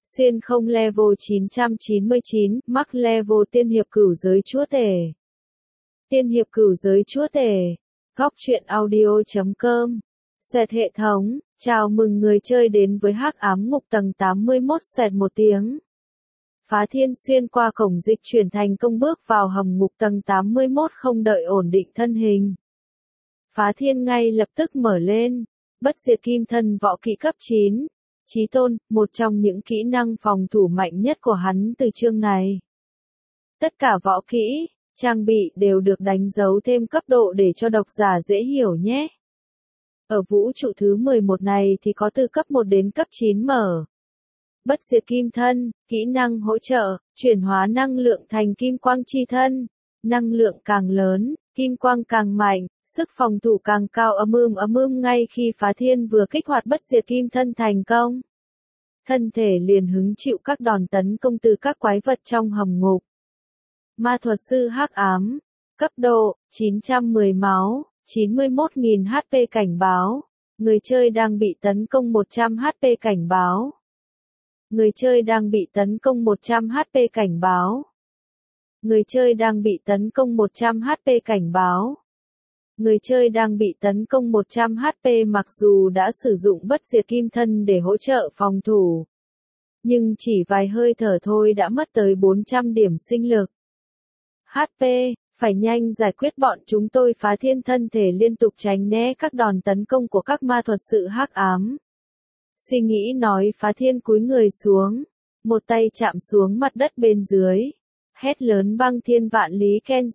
Xuyên không level 999, mắc level tiên hiệp cửu giới chúa tể. Tiên hiệp cửu giới chúa tể. Góc truyện audio.com. Xoẹt hệ thống, chào mừng người chơi đến với Hắc Ám Ngục tầng 81 xoẹt một tiếng. Phá Thiên xuyên qua cổng dịch chuyển thành công bước vào hầm ngục tầng 81 không đợi ổn định thân hình. Phá Thiên ngay lập tức mở lên, bất diệt kim thân võ kỹ cấp 9. Chí tôn, một trong những kỹ năng phòng thủ mạnh nhất của hắn từ chương này. Tất cả võ kỹ, trang bị đều được đánh dấu thêm cấp độ để cho độc giả dễ hiểu nhé. Ở vũ trụ thứ 11 này thì có từ cấp 1 đến cấp 9 mở. Bất diệt kim thân, kỹ năng hỗ trợ, chuyển hóa năng lượng thành kim quang chi thân. Năng lượng càng lớn, kim quang càng mạnh, sức phòng thủ càng cao ngay khi Phá Thiên vừa kích hoạt bất diệt kim thân thành công. Thân thể liền hứng chịu các đòn tấn công từ các quái vật trong hầm ngục. Ma thuật sư hắc ám, cấp độ, 910 máu, 91.000 HP cảnh báo. Người chơi đang bị tấn công 100 HP cảnh báo. Người chơi đang bị tấn công 100 HP cảnh báo. Người chơi đang bị tấn công 100 HP cảnh báo. Người chơi đang bị tấn công 100 HP mặc dù đã sử dụng bất diệt kim thân để hỗ trợ phòng thủ. Nhưng chỉ vài hơi thở thôi đã mất tới 400 điểm sinh lực. HP, phải nhanh giải quyết bọn chúng tôi. Phá Thiên thân thể liên tục tránh né các đòn tấn công của các ma thuật sư hắc ám. Suy nghĩ nói Phá Thiên cúi người xuống, một tay chạm xuống mặt đất bên dưới. Hét lớn băng thiên vạn lý Ken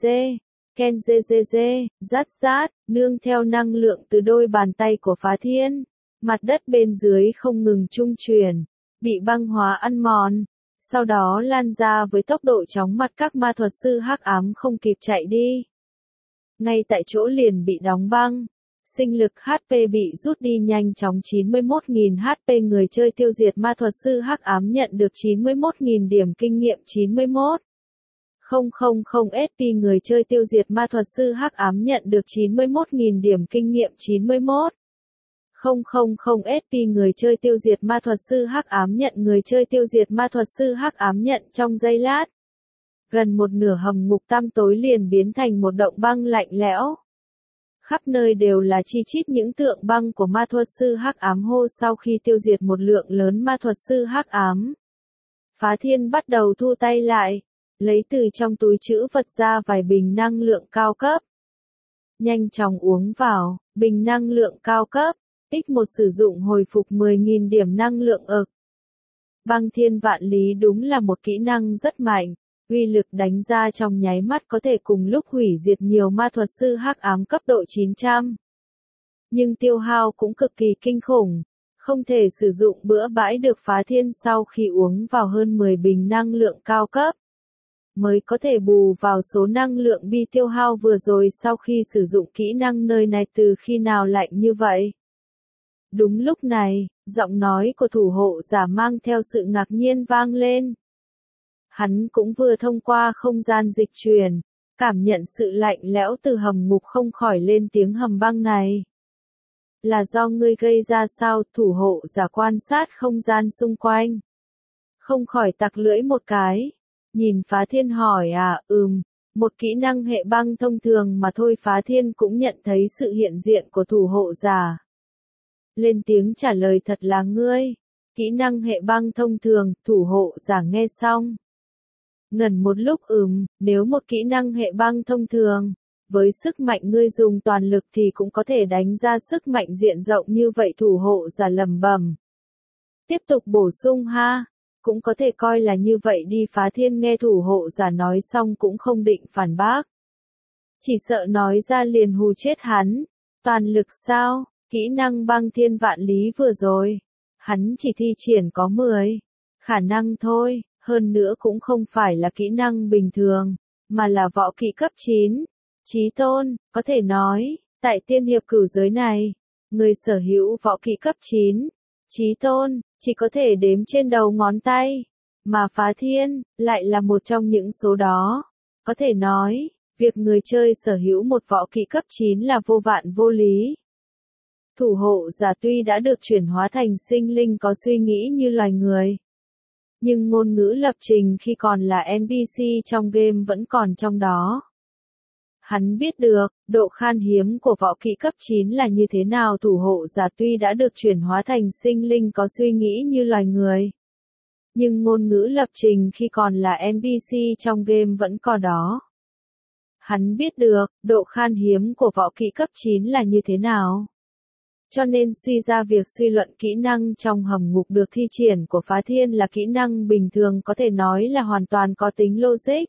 ZZZ, rát, nương theo năng lượng từ đôi bàn tay của Phá Thiên. Mặt đất bên dưới không ngừng trung chuyển, bị băng hóa ăn mòn, sau đó lan ra với tốc độ chóng mặt các ma thuật sư hắc ám không kịp chạy đi. Ngay tại chỗ liền bị đóng băng, sinh lực HP bị rút đi nhanh chóng 91.000 HP người chơi tiêu diệt ma thuật sư hắc ám nhận được 91.000 điểm kinh nghiệm 91. 000 SP người chơi tiêu diệt ma thuật sư hắc ám nhận được 91.000 điểm kinh nghiệm 91. 000 SP người chơi tiêu diệt ma thuật sư hắc ám nhận người chơi tiêu diệt ma thuật sư hắc ám nhận trong giây lát. Gần một nửa hầm ngục tăm tối liền biến thành một động băng lạnh lẽo. Khắp nơi đều là chi chít những tượng băng của ma thuật sư hắc ám hô sau khi tiêu diệt một lượng lớn ma thuật sư hắc ám. Phá Thiên bắt đầu thu tay lại, lấy từ trong túi trữ vật ra vài bình năng lượng cao cấp. Nhanh chóng uống vào, bình năng lượng cao cấp, X1 sử dụng hồi phục 10.000 điểm năng lượng ực. Băng thiên vạn lý đúng là một kỹ năng rất mạnh, uy lực đánh ra trong nháy mắt có thể cùng lúc hủy diệt nhiều ma thuật sư hắc ám cấp độ 900. Nhưng tiêu hao cũng cực kỳ kinh khủng, không thể sử dụng bữa bãi được. Phá Thiên sau khi uống vào hơn 10 bình năng lượng cao cấp, mới có thể bù vào số năng lượng bị tiêu hao vừa rồi sau khi sử dụng kỹ năng nơi này. Từ khi nào lạnh như vậy? Đúng lúc này, giọng nói của thủ hộ giả mang theo sự ngạc nhiên vang lên. Hắn cũng vừa thông qua không gian dịch truyền, cảm nhận sự lạnh lẽo từ hầm ngục không khỏi lên tiếng hầm băng này. Là do ngươi gây ra sao? Thủ hộ giả quan sát không gian xung quanh, không khỏi tặc lưỡi một cái. Nhìn Phá Thiên hỏi một kỹ năng hệ băng thông thường mà thôi. Phá Thiên cũng nhận thấy sự hiện diện của thủ hộ giả. Lên tiếng trả lời thật là ngươi. Kỹ năng hệ băng thông thường. Thủ hộ giả nghe xong, ngẩn một lúc. Nếu một kỹ năng hệ băng thông thường, với sức mạnh ngươi dùng toàn lực thì cũng có thể đánh ra sức mạnh diện rộng như vậy. Thủ hộ giả lẩm bẩm. Tiếp tục bổ sung ha. Cũng có thể coi là như vậy đi. Phá Thiên nghe thủ hộ giả nói xong cũng không định phản bác. Chỉ sợ nói ra liền hù chết hắn. Toàn lực sao? Kỹ năng băng thiên vạn lý vừa rồi, hắn chỉ thi triển có 10 khả năng thôi, hơn nữa cũng không phải là kỹ năng bình thường, mà là võ kỹ cấp 9. Chí tôn, có thể nói, tại tiên hiệp cửu giới này, người sở hữu võ kỹ cấp 9. Chí tôn, chỉ có thể đếm trên đầu ngón tay, mà Phá Thiên, lại là một trong những số đó. Có thể nói, việc người chơi sở hữu một võ kỹ cấp 9 là vô vạn vô lý. Thủ hộ giả tuy đã được chuyển hóa thành sinh linh có suy nghĩ như loài người, nhưng ngôn ngữ lập trình khi còn là NPC trong game vẫn còn trong đó. Hắn biết được, độ khan hiếm của võ kỹ cấp 9 là như thế nào. Thủ hộ giả tuy đã được chuyển hóa thành sinh linh có suy nghĩ như loài người, nhưng ngôn ngữ lập trình khi còn là NPC trong game vẫn còn đó. Hắn biết được, độ khan hiếm của võ kỹ cấp 9 là như thế nào. Cho nên suy ra việc suy luận kỹ năng trong hầm ngục được thi triển của Phá Thiên là kỹ năng bình thường, có thể nói là hoàn toàn có tính logic.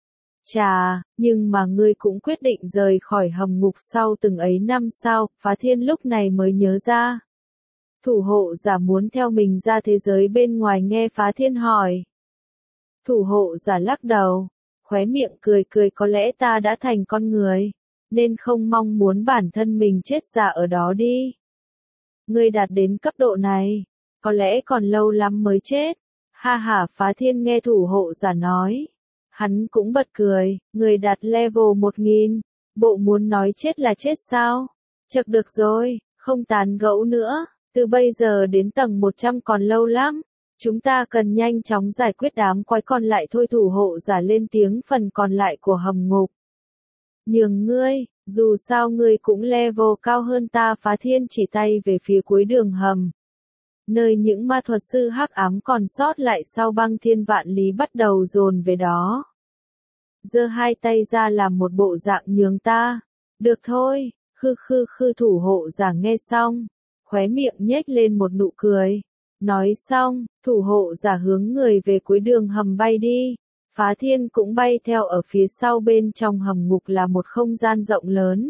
Chà, nhưng mà ngươi cũng quyết định rời khỏi hầm ngục sau từng ấy năm sao? Phá Thiên lúc này mới nhớ ra. Thủ hộ giả muốn theo mình ra thế giới bên ngoài. Nghe Phá Thiên hỏi. Thủ hộ giả lắc đầu, khóe miệng cười cười, có lẽ ta đã thành con người, nên không mong muốn bản thân mình chết già ở đó đi. Ngươi đạt đến cấp độ này, có lẽ còn lâu lắm mới chết. Ha ha, Phá Thiên nghe thủ hộ giả nói. Hắn cũng bật cười, người đạt level 1000, bộ muốn nói chết là chết sao? Chật được rồi, không tán gẫu nữa, từ bây giờ đến tầng 100 còn lâu lắm. Chúng ta cần nhanh chóng giải quyết đám quái còn lại thôi. Thủ hộ giả lên tiếng phần còn lại của hầm ngục. Nhường ngươi, dù sao ngươi cũng level cao hơn ta. Phá Thiên chỉ tay về phía cuối đường hầm, nơi những ma thuật sư hắc ám còn sót lại sau băng thiên vạn lý bắt đầu dồn về đó. Giơ hai tay ra làm một bộ dạng nhường ta. Được thôi, khư thủ hộ giả nghe xong, khóe miệng nhếch lên một nụ cười. Nói xong, thủ hộ giả hướng người về cuối đường hầm bay đi. Phá Thiên cũng bay theo ở phía sau. Bên trong hầm ngục là một không gian rộng lớn,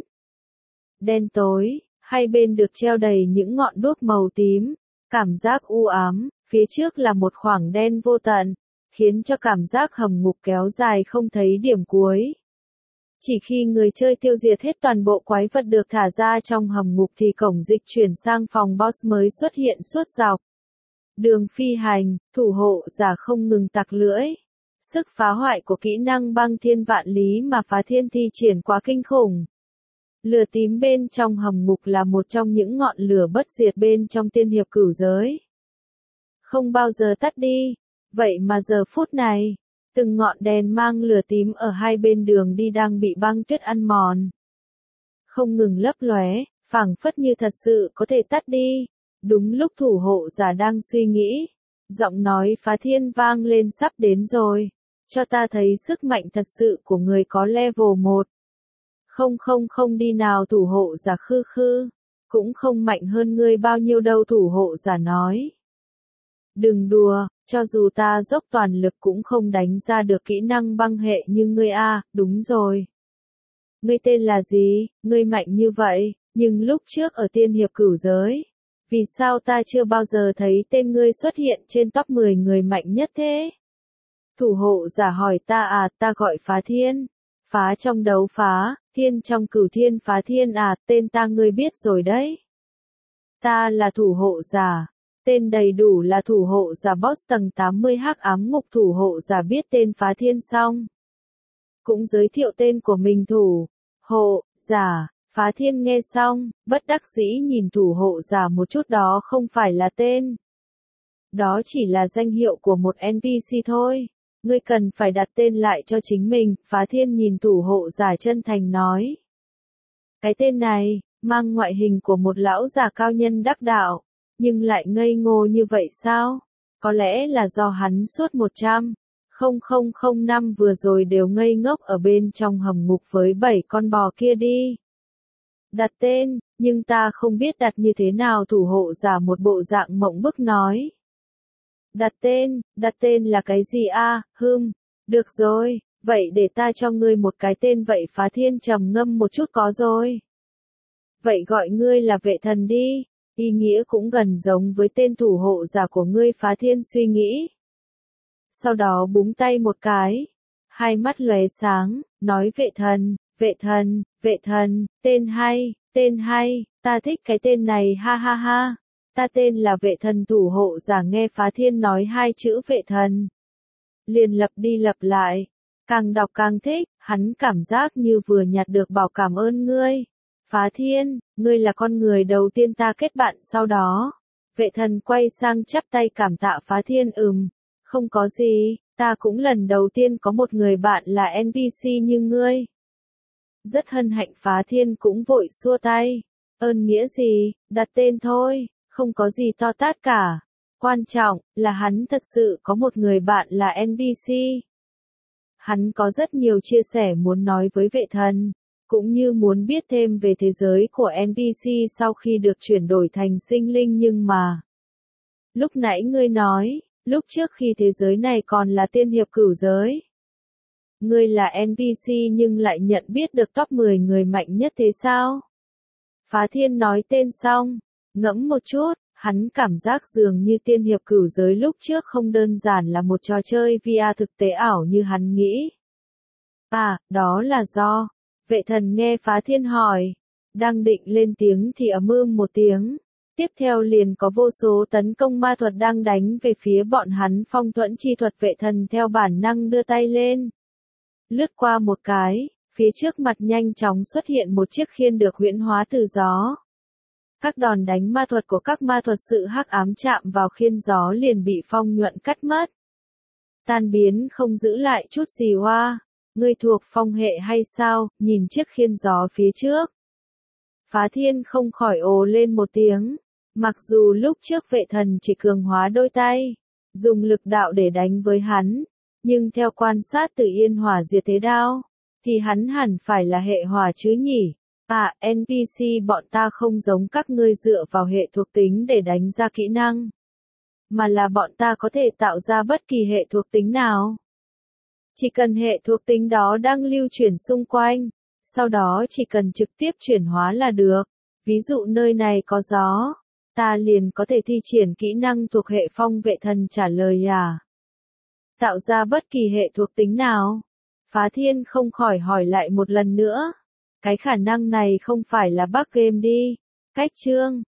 đen tối, hai bên được treo đầy những ngọn đuốc màu tím. Cảm giác u ám, phía trước là một khoảng đen vô tận, khiến cho cảm giác hầm ngục kéo dài không thấy điểm cuối. Chỉ khi người chơi tiêu diệt hết toàn bộ quái vật được thả ra trong hầm ngục thì cổng dịch chuyển sang phòng boss mới xuất hiện suốt dọc đường phi hành. Thủ hộ giả không ngừng tặc lưỡi. Sức phá hoại của kỹ năng băng thiên vạn lý mà Phá Thiên thi triển quá kinh khủng. Lửa tím bên trong hầm ngục là một trong những ngọn lửa bất diệt bên trong tiên hiệp cửu giới, không bao giờ tắt đi. Vậy mà giờ phút này, từng ngọn đèn mang lửa tím ở hai bên đường đi đang bị băng tuyết ăn mòn, không ngừng lấp lóe, phảng phất như thật sự có thể tắt đi. Đúng lúc thủ hộ giả đang suy nghĩ, giọng nói Phá Thiên vang lên, sắp đến rồi, cho ta thấy sức mạnh thật sự của người có level 1. Không đi nào. Thủ hộ giả khư, cũng không mạnh hơn ngươi bao nhiêu đâu. Thủ hộ giả nói. Đừng đùa, cho dù ta dốc toàn lực cũng không đánh ra được kỹ năng băng hệ như ngươi a. Đúng rồi. Ngươi tên là gì? Ngươi mạnh như vậy, nhưng lúc trước ở tiên hiệp cửu giới, vì sao ta chưa bao giờ thấy tên ngươi xuất hiện trên top 10 người mạnh nhất thế? Thủ hộ giả hỏi ta à, ta gọi Phá Thiên. Phá trong đấu phá, thiên trong cửu thiên. Phá Thiên à, tên ta ngươi biết rồi đấy. Ta là thủ hộ giả. Tên đầy đủ là thủ hộ giả boss tầng 80 hắc ám ngục. Thủ hộ giả biết tên Phá Thiên xong, cũng giới thiệu tên của mình. Thủ hộ giả. Phá Thiên nghe xong, bất đắc dĩ nhìn thủ hộ giả một chút. Đó không phải là tên, đó chỉ là danh hiệu của một NPC thôi. Ngươi cần phải đặt tên lại cho chính mình. Phá Thiên nhìn thủ hộ giả chân thành nói. Cái tên này, mang ngoại hình của một lão già cao nhân đắc đạo, nhưng lại ngây ngô như vậy sao? Có lẽ là do hắn suốt 100,000 năm vừa rồi đều ngây ngốc ở bên trong hầm ngục với 7 con bò kia đi. Đặt tên, nhưng ta không biết đặt như thế nào. Thủ hộ giả một bộ dạng mộng bức nói. Đặt tên là cái gì a? Được rồi, vậy để ta cho ngươi một cái tên vậy. Phá Thiên trầm ngâm một chút, có rồi. Vậy gọi ngươi là Vệ Thần đi, ý nghĩa cũng gần giống với tên thủ hộ giả của ngươi. Phá Thiên suy nghĩ. Sau đó búng tay một cái, hai mắt lóe sáng, nói Vệ Thần, tên hay, ta thích cái tên này, ha ha ha. Ta tên là Vệ Thần. Thủ hộ giả nghe Phá Thiên nói hai chữ Vệ Thần, liền lặp đi lặp lại, càng đọc càng thích, hắn cảm giác như vừa nhặt được bảo. Cảm ơn ngươi, Phá Thiên, ngươi là con người đầu tiên ta kết bạn sau đó. Vệ Thần quay sang chắp tay cảm tạ Phá Thiên. Không có gì, ta cũng lần đầu tiên có một người bạn là NPC như ngươi. Rất hân hạnh. Phá Thiên cũng vội xua tay. Ơn nghĩa gì, đặt tên thôi, không có gì to tát cả. Quan trọng là hắn thật sự có một người bạn là NPC. Hắn có rất nhiều chia sẻ muốn nói với vệ thần, cũng như muốn biết thêm về thế giới của NPC sau khi được chuyển đổi thành sinh linh, nhưng mà lúc nãy ngươi nói, lúc trước khi thế giới này còn là tiên hiệp cửu giới. Ngươi là NPC nhưng lại nhận biết được top 10 người mạnh nhất thế sao? Phá Thiên nói tên xong, ngẫm một chút, hắn cảm giác dường như tiên hiệp cửu giới lúc trước không đơn giản là một trò chơi VR thực tế ảo như hắn nghĩ. À, đó là do. Vệ thần nghe Phá Thiên hỏi, đang định lên tiếng thì một tiếng. Tiếp theo liền có vô số tấn công ma thuật đang đánh về phía bọn hắn. Phong thuẫn chi thuật. Vệ thần theo bản năng đưa tay lên, lướt qua một cái, phía trước mặt nhanh chóng xuất hiện một chiếc khiên được huyễn hóa từ gió. Các đòn đánh ma thuật của các ma thuật sự hắc ám chạm vào khiên gió liền bị phong nhuận cắt mất. Tan biến không giữ lại chút gì. Hoa, ngươi thuộc phong hệ hay sao? Nhìn chiếc khiên gió phía trước, Phá Thiên không khỏi ồ lên một tiếng. Mặc dù lúc trước vệ thần chỉ cường hóa đôi tay, dùng lực đạo để đánh với hắn, nhưng theo quan sát từ yên hỏa diệt thế đao, thì hắn hẳn phải là hệ hỏa chứ nhỉ? À, NPC bọn ta không giống các ngươi dựa vào hệ thuộc tính để đánh ra kỹ năng, mà là bọn ta có thể tạo ra bất kỳ hệ thuộc tính nào. Chỉ cần hệ thuộc tính đó đang lưu chuyển xung quanh, sau đó chỉ cần trực tiếp chuyển hóa là được. Ví dụ nơi này có gió, ta liền có thể thi triển kỹ năng thuộc hệ phong. Vệ thần trả lời à? Tạo ra bất kỳ hệ thuộc tính nào? Phá Thiên không khỏi hỏi lại một lần nữa. Cái khả năng này không phải là bug game đi. Cách chương